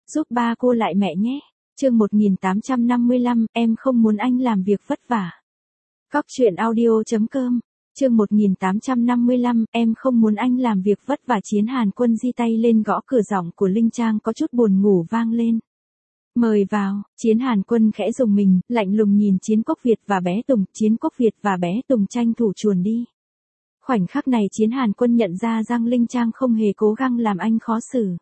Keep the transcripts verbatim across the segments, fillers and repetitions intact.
giúp ba cô lại mẹ nhé. Chương một nghìn tám trăm năm mươi lăm, em không muốn anh làm việc vất vả. Cóc truyện audio chấm com. Chương một nghìn tám trăm năm mươi lăm, em không muốn anh làm việc vất vả. Chiến Hàn Quân di tay lên gõ cửa, giọng của Linh Trang có chút buồn ngủ vang lên. Mời vào. Chiến Hàn Quân khẽ rùng mình, lạnh lùng nhìn Chiến Quốc Việt và bé Tùng. Chiến Quốc Việt và bé Tùng tranh thủ chuồn đi. Khoảnh khắc này Chiến Hàn Quân nhận ra rằng Linh Trang không hề cố gắng làm anh khó xử,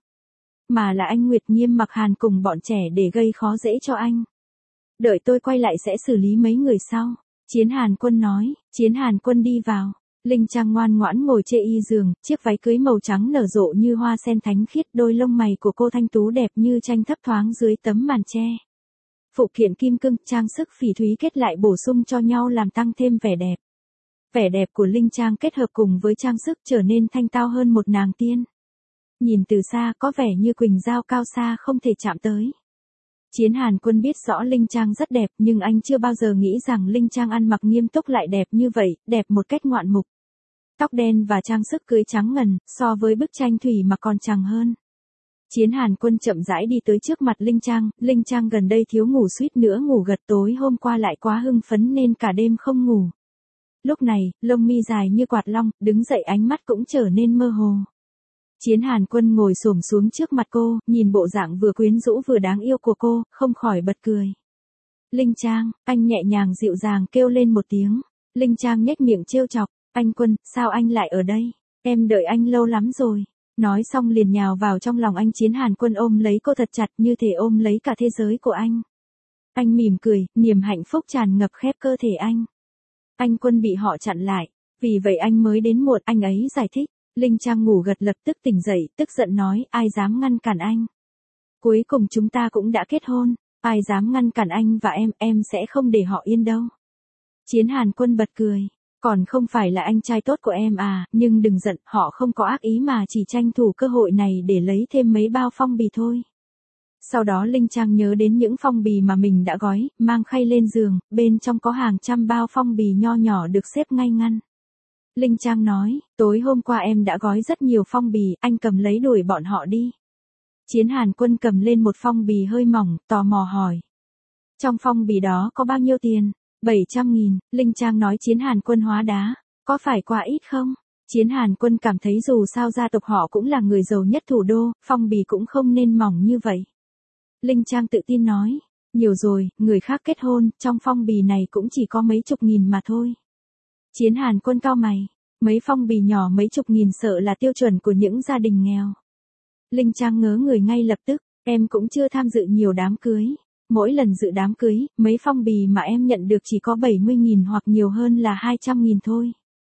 mà là anh Nguyệt Nghiêm mặc Hàn cùng bọn trẻ để gây khó dễ cho anh. Đợi tôi quay lại sẽ xử lý mấy người sau. Chiến Hàn Quân nói. Chiến Hàn Quân đi vào. Linh Trang ngoan ngoãn ngồi trên y giường, chiếc váy cưới màu trắng nở rộ như hoa sen thánh khiết, đôi lông mày của cô thanh tú đẹp như tranh thấp thoáng dưới tấm màn che. Phụ kiện kim cương, trang sức phỉ thúy kết lại bổ sung cho nhau làm tăng thêm vẻ đẹp. Vẻ đẹp của Linh Trang kết hợp cùng với trang sức trở nên thanh tao hơn một nàng tiên. Nhìn từ xa có vẻ như quỳnh dao cao xa không thể chạm tới. Chiến Hàn Quân biết rõ Linh Trang rất đẹp, nhưng anh chưa bao giờ nghĩ rằng Linh Trang ăn mặc nghiêm túc lại đẹp như vậy, đẹp một cách ngoạn mục. Tóc đen và trang sức cưới trắng ngần, so với bức tranh thủy mà còn chàng hơn. Chiến Hàn Quân chậm rãi đi tới trước mặt Linh Trang. Linh Trang gần đây thiếu ngủ, suýt nữa ngủ gật, tối hôm qua lại quá hưng phấn nên cả đêm không ngủ. Lúc này, lông mi dài như quạt long, đứng dậy ánh mắt cũng trở nên mơ hồ. Chiến Hàn Quân ngồi xổm xuống trước mặt cô, nhìn bộ dạng vừa quyến rũ vừa đáng yêu của cô, không khỏi bật cười. Linh Trang, anh nhẹ nhàng dịu dàng kêu lên một tiếng. Linh Trang nhếch miệng trêu chọc. Anh Quân, sao anh lại ở đây? Em đợi anh lâu lắm rồi. Nói xong liền nhào vào trong lòng anh. Chiến Hàn Quân ôm lấy cô thật chặt, như thể ôm lấy cả thế giới của anh. Anh mỉm cười, niềm hạnh phúc tràn ngập khép cơ thể anh. Anh Quân bị họ chặn lại, vì vậy anh mới đến muộn, anh ấy giải thích. Linh Trang ngủ gật lập tức tỉnh dậy, tức giận nói, ai dám ngăn cản anh? Cuối cùng chúng ta cũng đã kết hôn, ai dám ngăn cản anh và em, em sẽ không để họ yên đâu. Chiến Hàn Quân bật cười, còn không phải là anh trai tốt của em à, nhưng đừng giận, họ không có ác ý mà chỉ tranh thủ cơ hội này để lấy thêm mấy bao phong bì thôi. Sau đó Linh Trang nhớ đến những phong bì mà mình đã gói, mang khay lên giường, bên trong có hàng trăm bao phong bì nho nhỏ được xếp ngay ngăn. Linh Trang nói, tối hôm qua em đã gói rất nhiều phong bì, anh cầm lấy đuổi bọn họ đi. Chiến Hàn Quân cầm lên một phong bì hơi mỏng, tò mò hỏi. Trong phong bì đó có bao nhiêu tiền? bảy trăm nghìn, Linh Trang nói. Chiến Hàn Quân hóa đá, có phải quá ít không? Chiến Hàn Quân cảm thấy dù sao gia tộc họ cũng là người giàu nhất thủ đô, phong bì cũng không nên mỏng như vậy. Linh Trang tự tin nói, nhiều rồi, người khác kết hôn, trong phong bì này cũng chỉ có mấy chục nghìn mà thôi. Chiến Hàn Quân cau mày, mấy phong bì nhỏ mấy chục nghìn sợ là tiêu chuẩn của những gia đình nghèo. Linh Trang ngớ người ngay lập tức, em cũng chưa tham dự nhiều đám cưới. Mỗi lần dự đám cưới, mấy phong bì mà em nhận được chỉ có bảy mươi nghìn hoặc nhiều hơn là hai trăm nghìn thôi.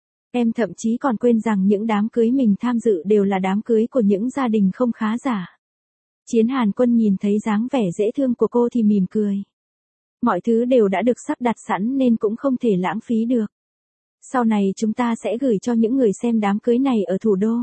Em thậm chí còn quên rằng những đám cưới mình tham dự đều là đám cưới của những gia đình không khá giả. Chiến Hàn Quân nhìn thấy dáng vẻ dễ thương của cô thì mỉm cười. Mọi thứ đều đã được sắp đặt sẵn nên cũng không thể lãng phí được. Sau này chúng ta sẽ gửi cho những người xem đám cưới này ở thủ đô.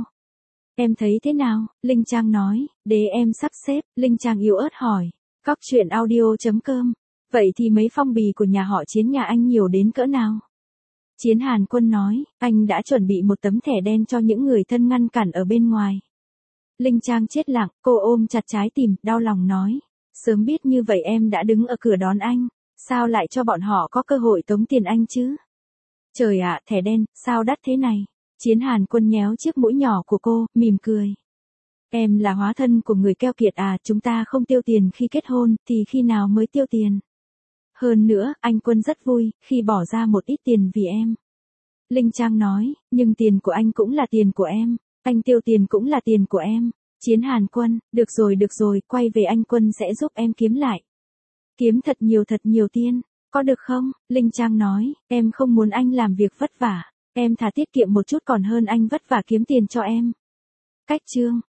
Em thấy thế nào? Linh Trang nói, để em sắp xếp. Linh Trang yếu ớt hỏi. Cóc truyện audio chấm com. Vậy thì mấy phong bì của nhà họ Chiến nhà anh nhiều đến cỡ nào? Chiến Hàn Quân nói, anh đã chuẩn bị một tấm thẻ đen cho những người thân ngăn cản ở bên ngoài. Linh Trang chết lặng, cô ôm chặt trái tim, đau lòng nói. Sớm biết như vậy em đã đứng ở cửa đón anh. Sao lại cho bọn họ có cơ hội tống tiền anh chứ? Trời ạ, thẻ đen, sao đắt thế này? Chiến Hàn Quân nhéo chiếc mũi nhỏ của cô, mỉm cười. Em là hóa thân của người keo kiệt à, chúng ta không tiêu tiền khi kết hôn, thì khi nào mới tiêu tiền? Hơn nữa, anh Quân rất vui, khi bỏ ra một ít tiền vì em. Linh Trang nói, nhưng tiền của anh cũng là tiền của em, anh tiêu tiền cũng là tiền của em. Chiến Hàn Quân, được rồi được rồi, quay về anh Quân sẽ giúp em kiếm lại. Kiếm thật nhiều thật nhiều tiền, có được không? Linh Trang nói, em không muốn anh làm việc vất vả, em thà tiết kiệm một chút còn hơn anh vất vả kiếm tiền cho em. Cách chương.